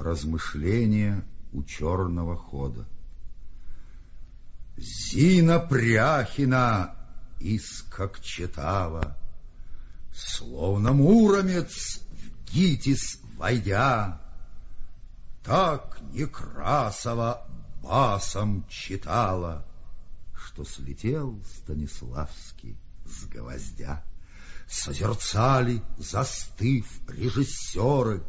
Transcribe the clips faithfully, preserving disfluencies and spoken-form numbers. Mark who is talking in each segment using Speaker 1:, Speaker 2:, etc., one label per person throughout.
Speaker 1: Размышления у черного хода. Зина Пряхина из Кокчетава, словно муромец в Гитис войдя, так Некрасова басом читала, что слетел Станиславский с гвоздя. Созерцали, застыв, режиссеры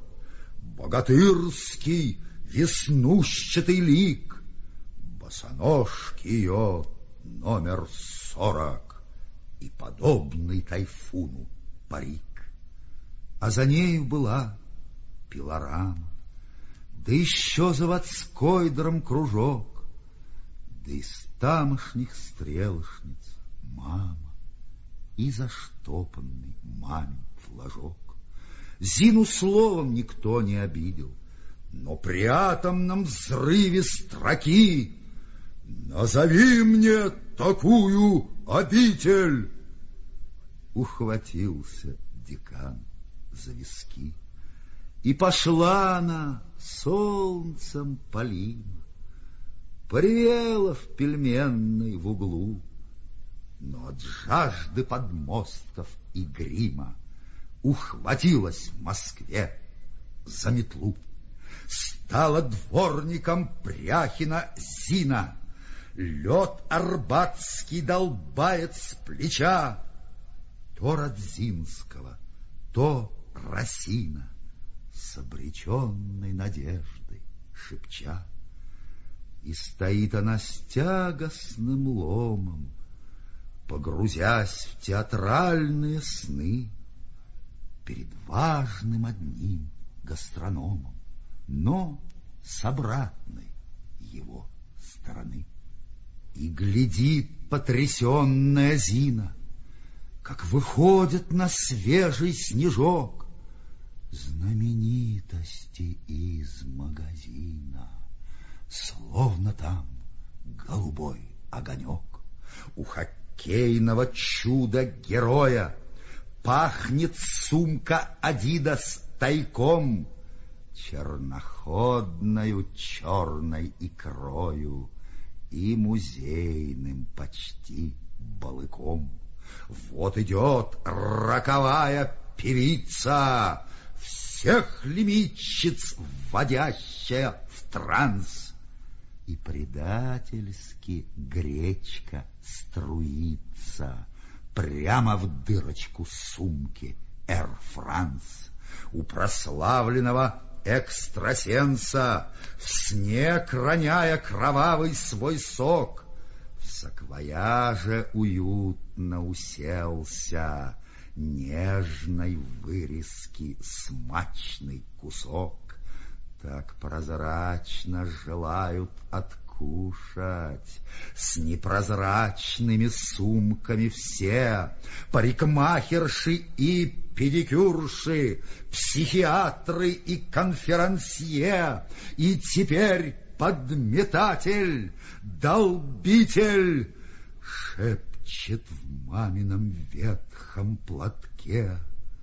Speaker 1: богатырский веснущатый лик, босоножки ее номер сорок и подобный тайфуну парик. А за нею была пилорама, да еще заводской драмкружок, да из тамошних стрелочниц мама и заштопанный мамин флажок. Зину словом никто не обидел, но при атомном взрыве строки «Назови мне такую обитель!» ухватился декан за виски. И пошла она солнцем полима, поревела в пельменной в углу, но от жажды подмостков и грима ухватилась в Москве за метлу. Стала дворником Пряхина Зина, лед арбатский долбает с плеча, то Радзинского, то Расина, с обреченной надеждой шепча. И стоит она с тягостным ломом, погрузясь в театральные сны, перед важным одним гастрономом, но с обратной его стороны. И глядит потрясенная Зина, как выходит на свежий снежок знаменитости из магазина, словно там голубой огонек. У хоккейного чуда-героя пахнет сумка «Адидас» тайком черноходною черной икрою и музейным почти балыком. Вот идет роковая певица, всех лимитчиц вводящая в транс, и предательски гречка струится прямо в дырочку сумки Air France. У прославленного экстрасенса, в снег роняя кровавый свой сок, в саквояже уютно уселся нежной вырезки смачный кусок. Так прозрачно желают откушать с непрозрачными сумками все парикмахерши и педикюрши, психиатры и конферансье. И теперь подметатель, долбитель шепчет в мамином ветхом платке: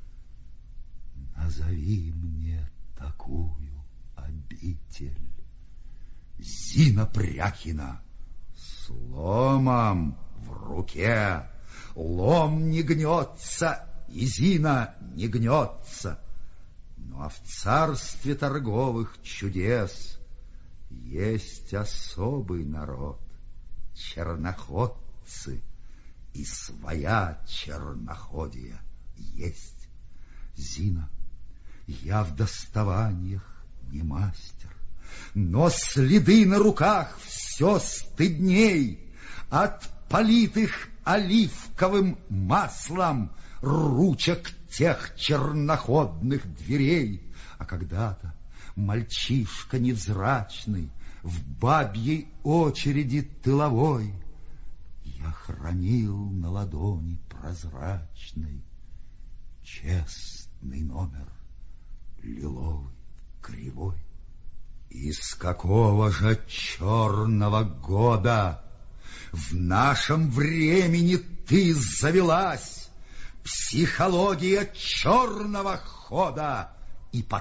Speaker 1: назови мне такую обитель. Зина Пряхина с ломом в руке. Лом не гнется, и Зина не гнется. Ну а в царстве торговых чудес есть особый народ — черноходцы, и своя черноходия есть. Зина, я в доставаниях не мастер, но следы на руках все стыдней от политых оливковым маслом ручек тех черноходных дверей. А когда-то мальчишка невзрачный в бабьей очереди тыловой я хранил на ладони прозрачной честный номер лиловый кривой. Из какого же черного года в нашем времени ты завелась, психология черного хода и подполья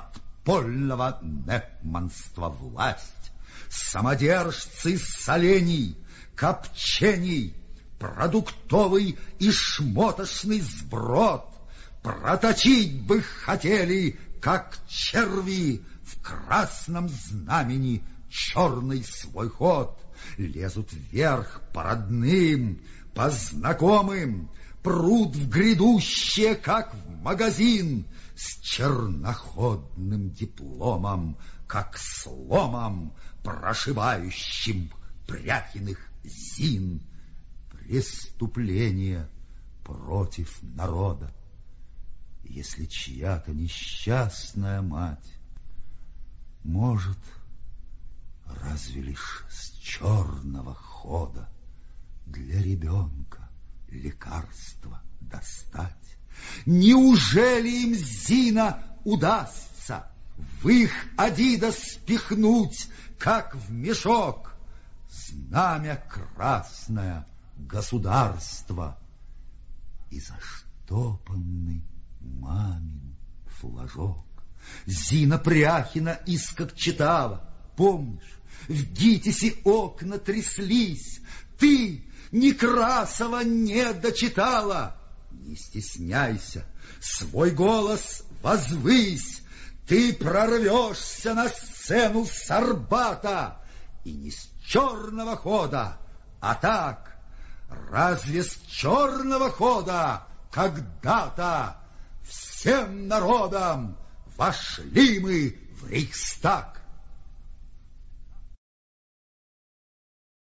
Speaker 1: подпольного непманства власть. Самодержцы солений, копчений, продуктовый и шмотошный сброд проточить бы хотели, как черви, в красном знамени черный свой ход. Лезут вверх по родным, по знакомым, прут в грядущее, как в магазин, с черноходным дипломом, как сломом, прошибающим Пряхиных зин. Преступление против народа. Если чья-то несчастная мать может разве лишь с черного хода для ребенка лекарство достать, неужели им, Зина, удастся в их адидас спихнуть, как в мешок, знамя красное государства и заштопанный мамин флажок? Зина Пряхина искак читала. Помнишь, в ГИТИСе окна тряслись. Ты Некрасова не дочитала. Не стесняйся, свой голос возвысь. Ты прорвешься на сцену с Арбата. И не с черного хода, а так. Разве с черного хода когда-то всем народом вошли мы в Рейхстаг?